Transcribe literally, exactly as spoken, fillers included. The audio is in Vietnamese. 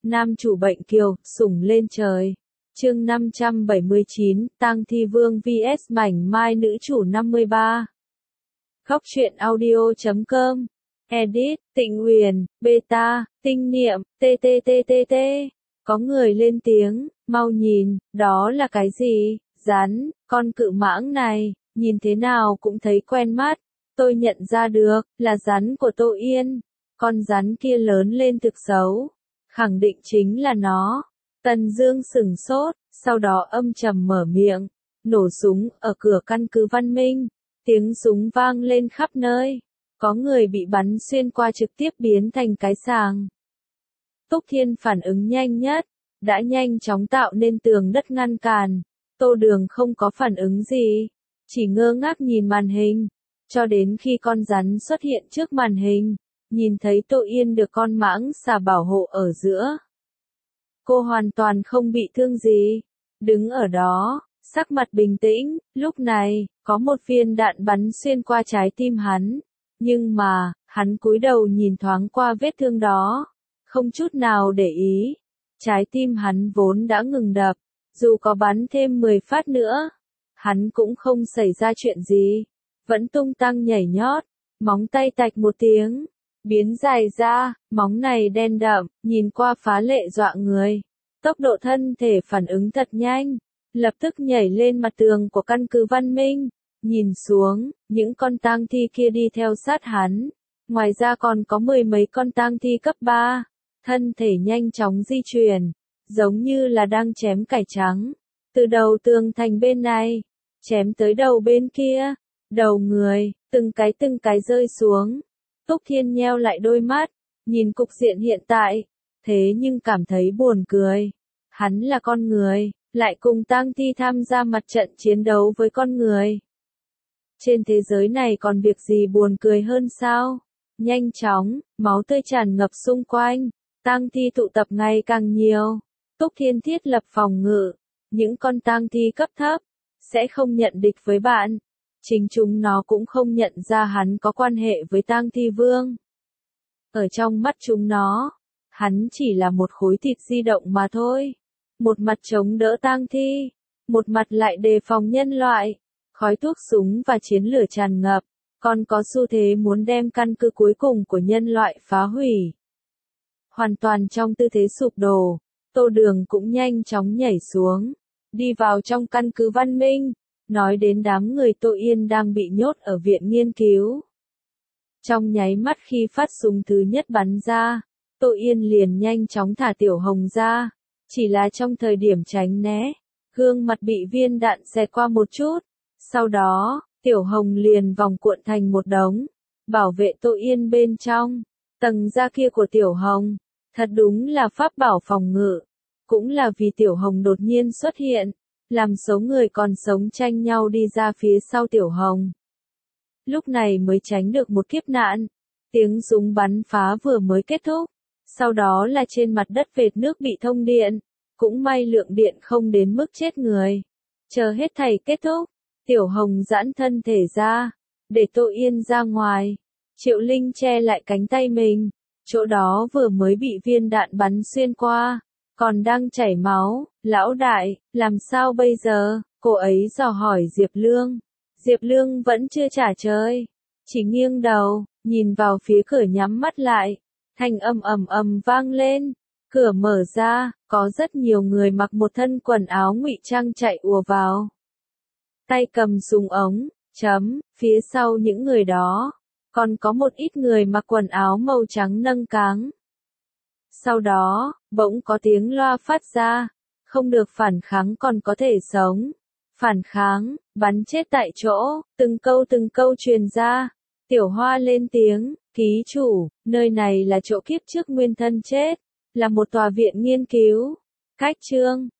Nam chủ bệnh kiều, sủng lên trời. Chương năm trăm bảy mươi chín, Tang Thi Vương vs Mảnh Mai nữ chủ năm mươi ba. Góc truyện audio chấm com. Edit, Tịnh Huyền, Beta, Tinh Niệm, tê tê tê tê tê. Có người lên tiếng, mau nhìn, đó là cái gì? Rắn, con cự mãng này, nhìn thế nào cũng thấy quen mắt. Tôi nhận ra được, là rắn của Tô Yên. Con rắn kia lớn lên thực xấu. Khẳng định chính là nó. Tần Dương sửng sốt, sau đó âm trầm mở miệng. Nổ súng ở cửa căn cứ Văn Minh. Tiếng súng vang lên khắp nơi. Có người bị bắn xuyên qua trực tiếp biến thành cái sàng. Túc Thiên phản ứng nhanh nhất, đã nhanh chóng tạo nên tường đất ngăn cản. Tô Đường không có phản ứng gì, chỉ ngơ ngác nhìn màn hình, cho đến khi con rắn xuất hiện trước màn hình, nhìn thấy Tô Yên được con mãng xà bảo hộ ở giữa. Cô hoàn toàn không bị thương gì, đứng ở đó, sắc mặt bình tĩnh. Lúc này, có một viên đạn bắn xuyên qua trái tim hắn, nhưng mà, hắn cúi đầu nhìn thoáng qua vết thương đó, không chút nào để ý. Trái tim hắn vốn đã ngừng đập, dù có bắn thêm mười phát nữa, hắn cũng không xảy ra chuyện gì, vẫn tung tăng nhảy nhót, móng tay tạch một tiếng, biến dài ra, móng này đen đậm, nhìn qua phá lệ dọa người. Tốc độ thân thể phản ứng thật nhanh, lập tức nhảy lên mặt tường của căn cứ Văn Minh, nhìn xuống, những con tang thi kia đi theo sát hắn, ngoài ra còn có mười mấy con tang thi cấp ba, thân thể nhanh chóng di chuyển, giống như là đang chém cải trắng, từ đầu tường thành bên này, chém tới đầu bên kia, đầu người, từng cái từng cái rơi xuống. Túc Thiên nheo lại đôi mắt, nhìn cục diện hiện tại, thế nhưng cảm thấy buồn cười. Hắn là con người, lại cùng tang thi tham gia mặt trận chiến đấu với con người. Trên thế giới này còn việc gì buồn cười hơn sao? Nhanh chóng, máu tươi tràn ngập xung quanh, tang thi tụ tập ngày càng nhiều. Túc Thiên thiết lập phòng ngự, những con tang thi cấp thấp sẽ không nhận địch với bạn. Chính chúng nó cũng không nhận ra hắn có quan hệ với Tang Thi Vương. Ở trong mắt chúng nó, hắn chỉ là một khối thịt di động mà thôi. Một mặt chống đỡ tang thi, một mặt lại đề phòng nhân loại. Khói thuốc súng và chiến lửa tràn ngập, còn có xu thế muốn đem căn cứ cuối cùng của nhân loại phá hủy. Hoàn toàn trong tư thế sụp đổ, Tô Đường cũng nhanh chóng nhảy xuống, đi vào trong căn cứ Văn Minh, nói đến đám người Tô Yên đang bị nhốt ở viện nghiên cứu. Trong nháy mắt khi phát súng thứ nhất bắn ra, Tô Yên liền nhanh chóng thả Tiểu Hồng ra, chỉ là trong thời điểm tránh né, gương mặt bị viên đạn xẹt qua một chút, sau đó, Tiểu Hồng liền vòng cuộn thành một đống, bảo vệ Tô Yên bên trong. Tầng da kia của Tiểu Hồng, thật đúng là pháp bảo phòng ngự, cũng là vì Tiểu Hồng đột nhiên xuất hiện, làm số người còn sống tranh nhau đi ra phía sau Tiểu Hồng. Lúc này mới tránh được một kiếp nạn. Tiếng súng bắn phá vừa mới kết thúc, sau đó là trên mặt đất vệt nước bị thông điện, cũng may lượng điện không đến mức chết người. Chờ hết thảy kết thúc, Tiểu Hồng giãn thân thể ra, để Tô Yên ra ngoài. Triệu Linh che lại cánh tay mình, chỗ đó vừa mới bị viên đạn bắn xuyên qua, còn đang chảy máu. Lão đại, làm sao bây giờ? Cô ấy dò hỏi Diệp Lương. Diệp Lương vẫn chưa trả lời, chỉ nghiêng đầu, nhìn vào phía cửa nhắm mắt lại. Thanh âm ầm ầm vang lên, cửa mở ra, có rất nhiều người mặc một thân quần áo ngụy trang chạy ùa vào. Tay cầm súng ống, chấm, phía sau những người đó, còn có một ít người mặc quần áo màu trắng nâng cáng. Sau đó, bỗng có tiếng loa phát ra, không được phản kháng còn có thể sống. Phản kháng, bắn chết tại chỗ, từng câu từng câu truyền ra. Tiểu Hoa lên tiếng, ký chủ, nơi này là chỗ kiếp trước nguyên thân chết, là một tòa viện nghiên cứu. Cách chương,